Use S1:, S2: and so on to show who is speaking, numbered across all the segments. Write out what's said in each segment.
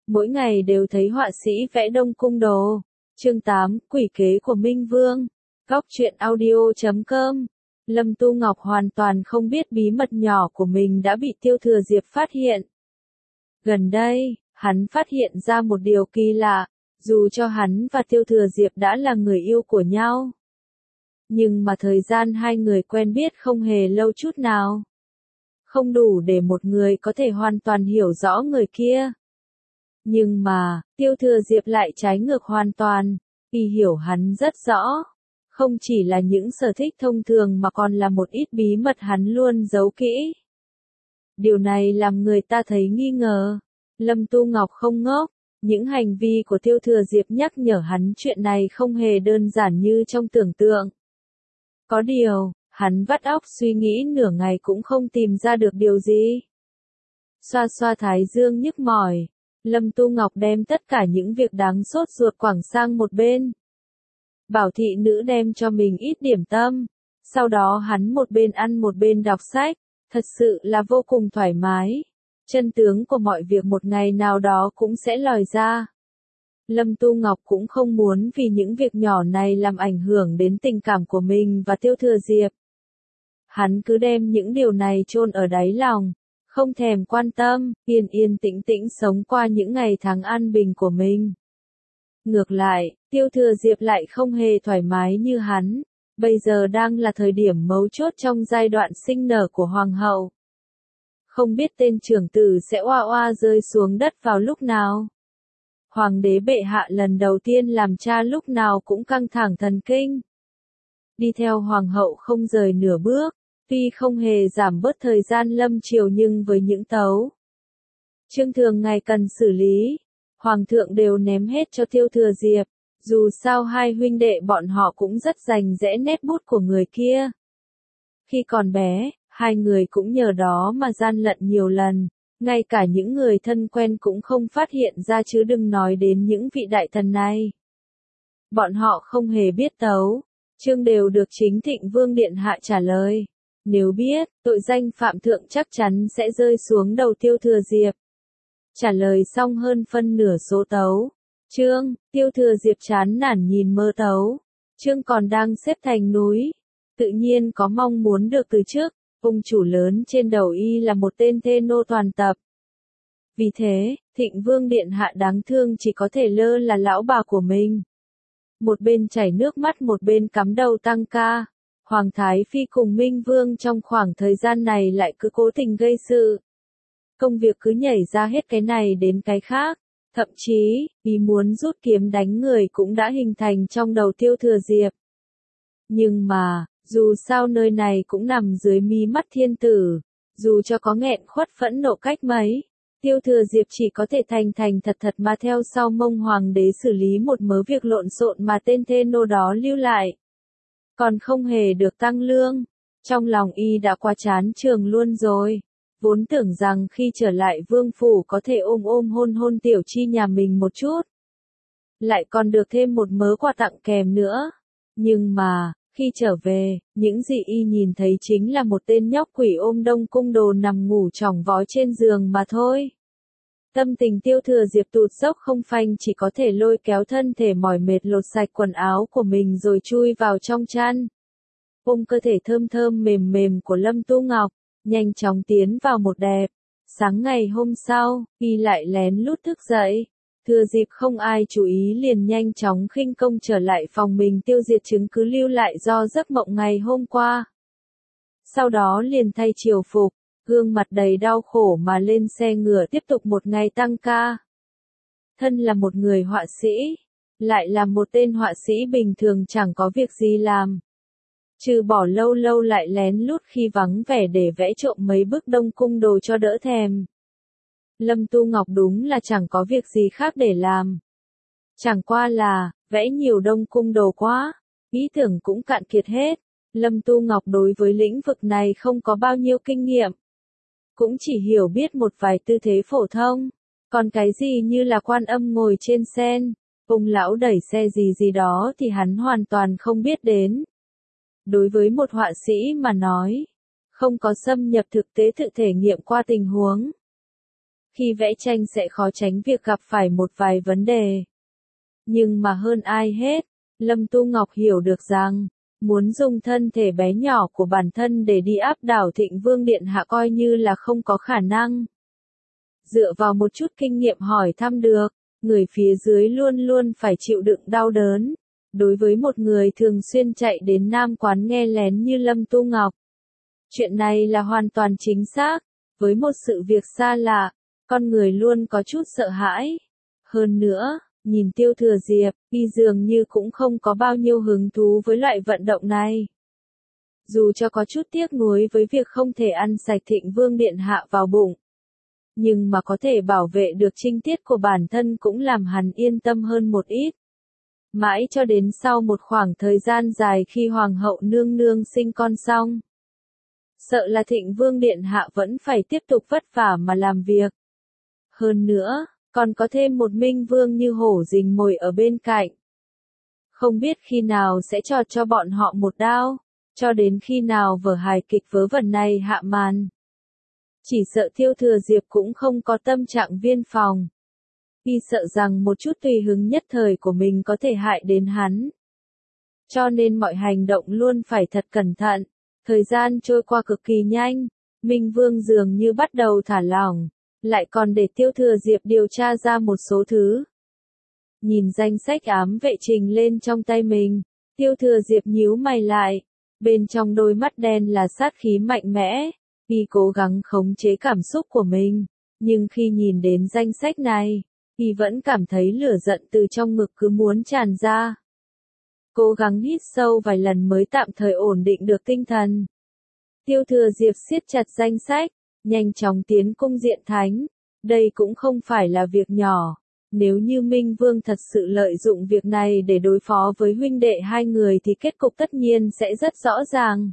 S1: mỗi ngày đều thấy họa sĩ vẽ Đông Cung đồ. Chương 8, quỷ kế của Minh Vương. Góc truyện audio.com. Lâm Tu Ngọc hoàn toàn không biết bí mật nhỏ của mình đã bị Tiêu Thừa Diệp phát hiện. Gần đây, hắn phát hiện ra một điều kỳ lạ, dù cho hắn và Tiêu Thừa Diệp đã là người yêu của nhau. Nhưng mà thời gian hai người quen biết không hề lâu chút nào. Không đủ để một người có thể hoàn toàn hiểu rõ người kia. Nhưng mà, Tiêu Thừa Diệp lại trái ngược hoàn toàn, y hiểu hắn rất rõ. Không chỉ là những sở thích thông thường mà còn là một ít bí mật hắn luôn giấu kỹ. Điều này làm người ta thấy nghi ngờ. Lâm Tu Ngọc không ngốc, những hành vi của Tiêu Thừa Diệp nhắc nhở hắn chuyện này không hề đơn giản như trong tưởng tượng. Có điều, hắn vắt óc suy nghĩ nửa ngày cũng không tìm ra được điều gì. Xoa xoa thái dương nhức mỏi, Lâm Tu Ngọc đem tất cả những việc đáng sốt ruột quẳng sang một bên. Bảo thị nữ đem cho mình ít điểm tâm, sau đó hắn một bên ăn một bên đọc sách, thật sự là vô cùng thoải mái. Chân tướng của mọi việc một ngày nào đó cũng sẽ lòi ra. Lâm Tu Ngọc cũng không muốn vì những việc nhỏ này làm ảnh hưởng đến tình cảm của mình và Tiêu Thừa Diệp. Hắn cứ đem những điều này chôn ở đáy lòng, không thèm quan tâm, yên yên tĩnh tĩnh sống qua những ngày tháng an bình của mình. Ngược lại, Tiêu Thừa Diệp lại không hề thoải mái như hắn, bây giờ đang là thời điểm mấu chốt trong giai đoạn sinh nở của Hoàng hậu. Không biết tên trưởng tử sẽ oa oa rơi xuống đất vào lúc nào. Hoàng đế bệ hạ lần đầu tiên làm cha lúc nào cũng căng thẳng thần kinh. Đi theo Hoàng hậu không rời nửa bước, tuy không hề giảm bớt thời gian lâm triều nhưng với những tấu chương thường ngày cần xử lý, Hoàng thượng đều ném hết cho Tiêu Thừa Diệp, dù sao hai huynh đệ bọn họ cũng rất rành rẽ nét bút của người kia. Khi còn bé, hai người cũng nhờ đó mà gian lận nhiều lần, ngay cả những người thân quen cũng không phát hiện ra chứ đừng nói đến những vị đại thần này. Bọn họ không hề biết tấu chương đều được chính Thịnh Vương Điện Hạ trả lời. Nếu biết, tội danh phạm thượng chắc chắn sẽ rơi xuống đầu Tiêu Thừa Diệp. Trả lời xong hơn phân nửa số tấu chương, Tiêu Thừa Diệp chán nản nhìn mơ tấu chương còn đang xếp thành núi. Tự nhiên có mong muốn được từ chức, ông chủ lớn trên đầu y là một tên thê nô toàn tập. Vì thế, Thịnh Vương Điện Hạ đáng thương chỉ có thể lơ là lão bà của mình. Một bên chảy nước mắt một bên cắm đầu tăng ca. Hoàng Thái Phi cùng Minh Vương trong khoảng thời gian này lại cứ cố tình gây sự. Công việc cứ nhảy ra hết cái này đến cái khác. Thậm chí, ý muốn rút kiếm đánh người cũng đã hình thành trong đầu Tiêu Thừa Diệp. Nhưng mà, dù sao nơi này cũng nằm dưới mí mắt thiên tử, dù cho có nghẹn khuất phẫn nộ cách mấy, Tiêu Thừa Diệp chỉ có thể thành thành thật thật mà theo sau mông hoàng đế xử lý một mớ việc lộn xộn mà tên thê nô đó lưu lại. Còn không hề được tăng lương, trong lòng y đã quá chán trường luôn rồi. Vốn tưởng rằng khi trở lại vương phủ có thể ôm ôm hôn hôn tiểu chi nhà mình một chút. Lại còn được thêm một mớ quà tặng kèm nữa. Nhưng mà, khi trở về, những gì y nhìn thấy chính là một tên nhóc quỷ ôm Đông Cung đồ nằm ngủ chỏng vó trên giường mà thôi. Tâm tình Tiêu Thừa Diệp tụt dốc không phanh, chỉ có thể lôi kéo thân thể mỏi mệt lột sạch quần áo của mình rồi chui vào trong chăn. Ôm cơ thể thơm thơm mềm mềm của Lâm Tu Ngọc, nhanh chóng tiến vào một đẹp. Sáng ngày hôm sau, y lại lén lút thức dậy. Thừa dịp không ai chú ý liền nhanh chóng khinh công trở lại phòng mình tiêu diệt chứng cứ lưu lại do giấc mộng ngày hôm qua. Sau đó liền thay triều phục, gương mặt đầy đau khổ mà lên xe ngựa tiếp tục một ngày tăng ca. Thân là một người họa sĩ, lại là một tên họa sĩ bình thường chẳng có việc gì làm. Trừ bỏ lâu lâu lại lén lút khi vắng vẻ để vẽ trộm mấy bức Đông Cung đồ cho đỡ thèm. Lâm Tu Ngọc đúng là chẳng có việc gì khác để làm. Chẳng qua là, vẽ nhiều Đông Cung đồ quá, ý tưởng cũng cạn kiệt hết. Lâm Tu Ngọc đối với lĩnh vực này không có bao nhiêu kinh nghiệm. Cũng chỉ hiểu biết một vài tư thế phổ thông. Còn cái gì như là Quan Âm ngồi trên sen, ông lão đẩy xe gì gì đó thì hắn hoàn toàn không biết đến. Đối với một họa sĩ mà nói, không có xâm nhập thực tế tự thể nghiệm qua tình huống. khi vẽ tranh sẽ khó tránh việc gặp phải một vài vấn đề. Nhưng mà hơn ai hết, Lâm Tu Ngọc hiểu được rằng, muốn dùng thân thể bé nhỏ của bản thân để đi áp đảo Thịnh Vương Điện Hạ coi như là không có khả năng. Dựa vào một chút kinh nghiệm hỏi thăm được, người phía dưới luôn luôn phải chịu đựng đau đớn. Đối với một người thường xuyên chạy đến Nam quán nghe lén như Lâm Tu Ngọc, chuyện này là hoàn toàn chính xác. Với một sự việc xa lạ, con người luôn có chút sợ hãi. Hơn nữa, nhìn Tiêu Thừa Diệp, y dường như cũng không có bao nhiêu hứng thú với loại vận động này. Dù cho có chút tiếc nuối với việc không thể ăn sạch Thịnh Vương Điện Hạ vào bụng, nhưng mà có thể bảo vệ được trinh tiết của bản thân cũng làm hắn yên tâm hơn một ít. Mãi cho đến sau một khoảng thời gian dài khi Hoàng hậu nương nương sinh con xong, sợ là Thịnh Vương Điện Hạ vẫn phải tiếp tục vất vả mà làm việc. Hơn nữa, còn có thêm một Minh Vương như hổ rình mồi ở bên cạnh. Không biết khi nào sẽ chọt cho bọn họ một đao, cho đến khi nào vở hài kịch vớ vẩn này hạ màn. Chỉ sợ Tiêu Thừa Diệp cũng không có tâm trạng viên phòng. Y sợ rằng một chút tùy hứng nhất thời của mình có thể hại đến hắn. Cho nên mọi hành động luôn phải thật cẩn thận. Thời gian trôi qua cực kỳ nhanh, Minh Vương dường như bắt đầu thả lỏng, lại còn để Tiêu Thừa Diệp điều tra ra một số thứ. Nhìn danh sách ám vệ trình lên trong tay mình, Tiêu Thừa Diệp nhíu mày lại, bên trong đôi mắt đen là sát khí mạnh mẽ, y cố gắng khống chế cảm xúc của mình, nhưng khi nhìn đến danh sách này, y vẫn cảm thấy lửa giận từ trong ngực cứ muốn tràn ra. Cố gắng hít sâu vài lần mới tạm thời ổn định được tinh thần. Tiêu Thừa Diệp siết chặt danh sách, nhanh chóng tiến cung diện thánh. Đây cũng không phải là việc nhỏ. Nếu như Minh Vương thật sự lợi dụng việc này để đối phó với huynh đệ hai người thì kết cục tất nhiên sẽ rất rõ ràng.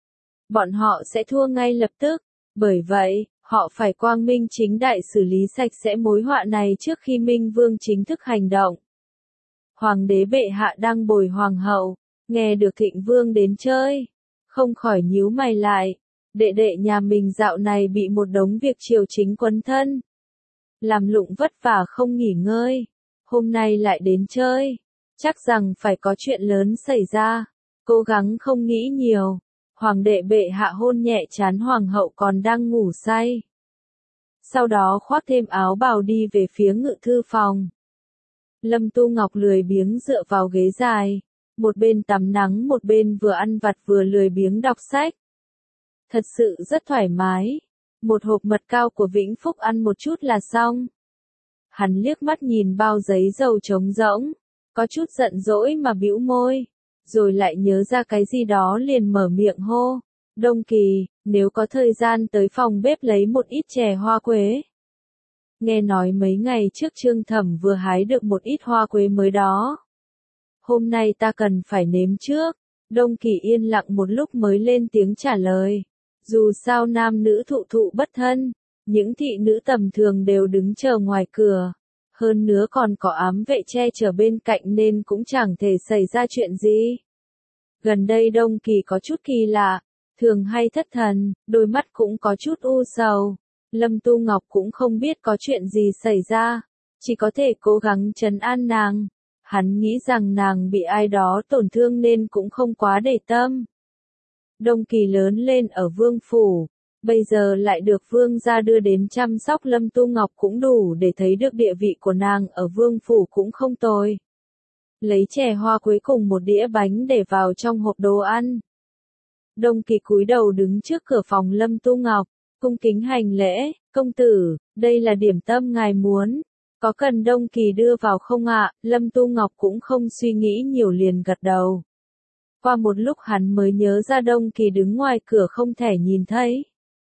S1: Bọn họ sẽ thua ngay lập tức. Bởi vậy, họ phải quang minh chính đại xử lý sạch sẽ mối họa này trước khi Minh Vương chính thức hành động. Hoàng đế bệ hạ đang bồi hoàng hậu, nghe được Thịnh Vương đến chơi, không khỏi nhíu mày lại. Đệ đệ nhà mình dạo này bị một đống việc triều chính quấn thân, làm lụng vất vả không nghỉ ngơi, hôm nay lại đến chơi, chắc rằng phải có chuyện lớn xảy ra. Cố gắng không nghĩ nhiều. Hoàng đệ bệ hạ hôn nhẹ trán hoàng hậu còn đang ngủ say. Sau đó khoác thêm áo bào đi về phía ngự thư phòng. Lâm Tu Ngọc lười biếng dựa vào ghế dài, một bên tắm nắng một bên vừa ăn vặt vừa lười biếng đọc sách. Thật sự rất thoải mái. Một hộp mật cao của Vĩnh Phúc ăn một chút là xong. Hắn liếc mắt nhìn bao giấy dầu trống rỗng, có chút giận dỗi mà bĩu môi, rồi lại nhớ ra cái gì đó liền mở miệng hô. Đông Kỳ, nếu có thời gian tới phòng bếp lấy một ít chè hoa quế. Nghe nói mấy ngày trước Trương Thẩm vừa hái được một ít hoa quế mới đó. Hôm nay ta cần phải nếm trước. Đông Kỳ yên lặng một lúc mới lên tiếng trả lời. Dù sao nam nữ thụ thụ bất thân, những thị nữ tầm thường đều đứng chờ ngoài cửa. Hơn nữa còn có ám vệ che chở bên cạnh nên cũng chẳng thể xảy ra chuyện gì. Gần đây Đông Kỳ có chút kỳ lạ, thường hay thất thần, đôi mắt cũng có chút u sầu. Lâm Tu Ngọc cũng không biết có chuyện gì xảy ra, chỉ có thể cố gắng trấn an nàng. Hắn nghĩ rằng nàng bị ai đó tổn thương nên cũng không quá để tâm. Đông Kỳ lớn lên ở vương phủ, bây giờ lại được vương gia đưa đến chăm sóc Lâm Tu Ngọc cũng đủ để thấy được địa vị của nàng ở vương phủ cũng không tồi. Lấy chè hoa quế cùng một đĩa bánh để vào trong hộp đồ ăn. Đông Kỳ cúi đầu đứng trước cửa phòng Lâm Tu Ngọc, cung kính hành lễ. Công tử, đây là điểm tâm ngài muốn, có cần Đông Kỳ đưa vào không ạ? Lâm Tu Ngọc cũng không suy nghĩ nhiều liền gật đầu. Qua một lúc hắn mới nhớ ra Đông Kỳ đứng ngoài cửa không thể nhìn thấy.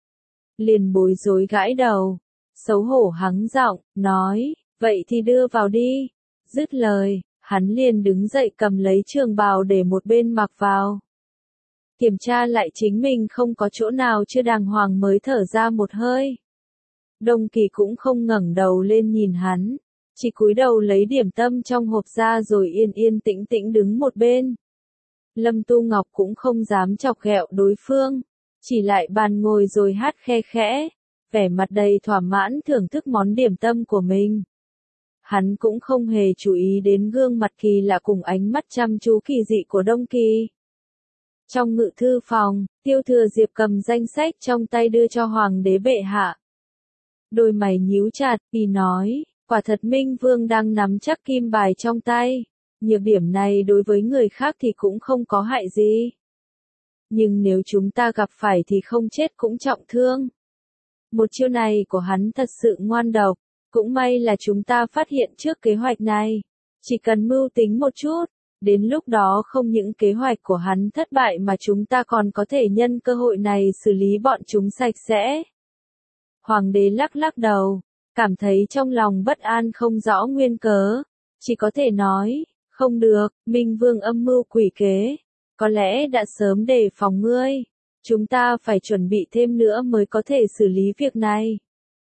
S1: Liền bối rối gãi đầu, xấu hổ hắng giọng, nói, vậy thì đưa vào đi. Dứt lời, hắn liền đứng dậy cầm lấy trường bào để một bên mặc vào. Kiểm tra lại chính mình không có chỗ nào chưa đàng hoàng mới thở ra một hơi. Đông Kỳ cũng không ngẩng đầu lên nhìn hắn, chỉ cúi đầu lấy điểm tâm trong hộp ra rồi yên yên tĩnh tĩnh đứng một bên. Lâm Tu Ngọc cũng không dám chọc ghẹo đối phương, chỉ lại bàn ngồi rồi hát khe khẽ, vẻ mặt đầy thỏa mãn thưởng thức món điểm tâm của mình. Hắn cũng không hề chú ý đến gương mặt kỳ lạ cùng ánh mắt chăm chú kỳ dị của Đông Kỳ. Trong ngự thư phòng, Tiêu Thừa Diệp cầm danh sách trong tay đưa cho Hoàng đế bệ hạ. Đôi mày nhíu chặt, y nói, quả thật Minh Vương đang nắm chắc kim bài trong tay. Nhược điểm này đối với người khác thì cũng không có hại gì. Nhưng nếu chúng ta gặp phải thì không chết cũng trọng thương. Một chiêu này của hắn thật sự ngoan độc. Cũng may là chúng ta phát hiện trước kế hoạch này. Chỉ cần mưu tính một chút, đến lúc đó không những kế hoạch của hắn thất bại mà chúng ta còn có thể nhân cơ hội này xử lý bọn chúng sạch sẽ. Hoàng đế lắc lắc đầu, cảm thấy trong lòng bất an không rõ nguyên cớ. Chỉ có thể nói, không được, Minh Vương âm mưu quỷ kế. Có lẽ đã sớm đề phòng ngươi. Chúng ta phải chuẩn bị thêm nữa mới có thể xử lý việc này.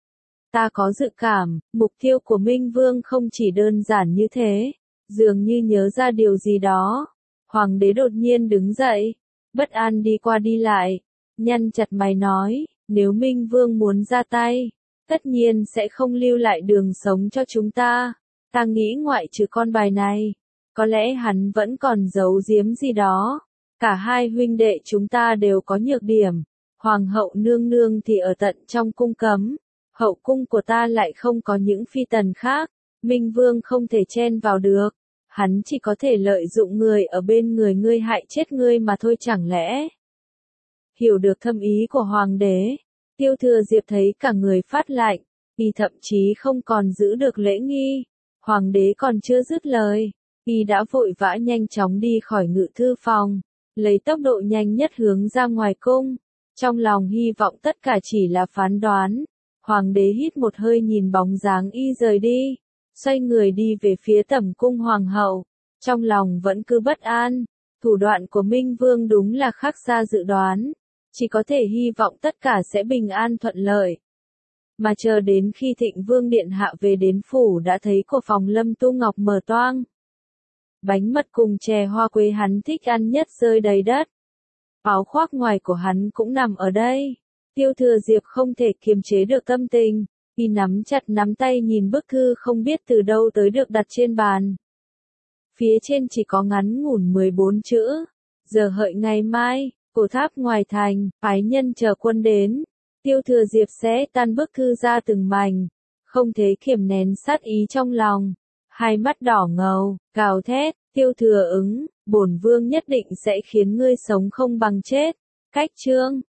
S1: Ta có dự cảm, mục tiêu của Minh Vương không chỉ đơn giản như thế. Dường như nhớ ra điều gì đó. Hoàng đế đột nhiên đứng dậy. Bất an đi qua đi lại. Nhăn chặt mày nói, nếu Minh Vương muốn ra tay, tất nhiên sẽ không lưu lại đường sống cho chúng ta. Ta nghĩ ngoại trừ con bài này, có lẽ hắn vẫn còn giấu giếm gì đó. Cả hai huynh đệ chúng ta đều có nhược điểm. Hoàng hậu nương nương thì ở tận trong cung cấm. Hậu cung của ta lại không có những phi tần khác. Minh Vương không thể chen vào được. Hắn chỉ có thể lợi dụng người ở bên người ngươi hại chết ngươi mà thôi chẳng lẽ. Hiểu được thâm ý của Hoàng đế, Tiêu Thừa Diệp thấy cả người phát lạnh, y thậm chí không còn giữ được lễ nghi. Hoàng đế còn chưa dứt lời, y đã vội vã nhanh chóng đi khỏi ngự thư phòng, lấy tốc độ nhanh nhất hướng ra ngoài cung. Trong lòng hy vọng tất cả chỉ là phán đoán. Hoàng đế hít một hơi nhìn bóng dáng y rời đi, xoay người đi về phía tẩm cung hoàng hậu. Trong lòng vẫn cứ bất an, thủ đoạn của Minh Vương đúng là khác xa dự đoán. Chỉ có thể hy vọng tất cả sẽ bình an thuận lợi. Mà chờ đến khi Thịnh Vương Điện Hạ về đến phủ đã thấy của phòng Lâm Tu Ngọc mở toang. Bánh mật cùng chè hoa quế hắn thích ăn nhất rơi đầy đất. Áo khoác ngoài của hắn cũng nằm ở đây. Tiêu Thừa Diệp không thể kiềm chế được tâm tình, y nắm chặt nắm tay nhìn bức thư không biết từ đâu tới được đặt trên bàn. Phía trên chỉ có ngắn ngủn 14 chữ. Giờ hợi ngày mai, cổ tháp ngoài thành, phái nhân chờ quân đến. Tiêu Thừa Diệp xé tan bức thư ra từng mảnh, không thể kiềm nén sát ý trong lòng. Hai mắt đỏ ngầu, gào thét, Tiêu Thừa ứng, bổn vương nhất định sẽ khiến ngươi sống không bằng chết. Cách chương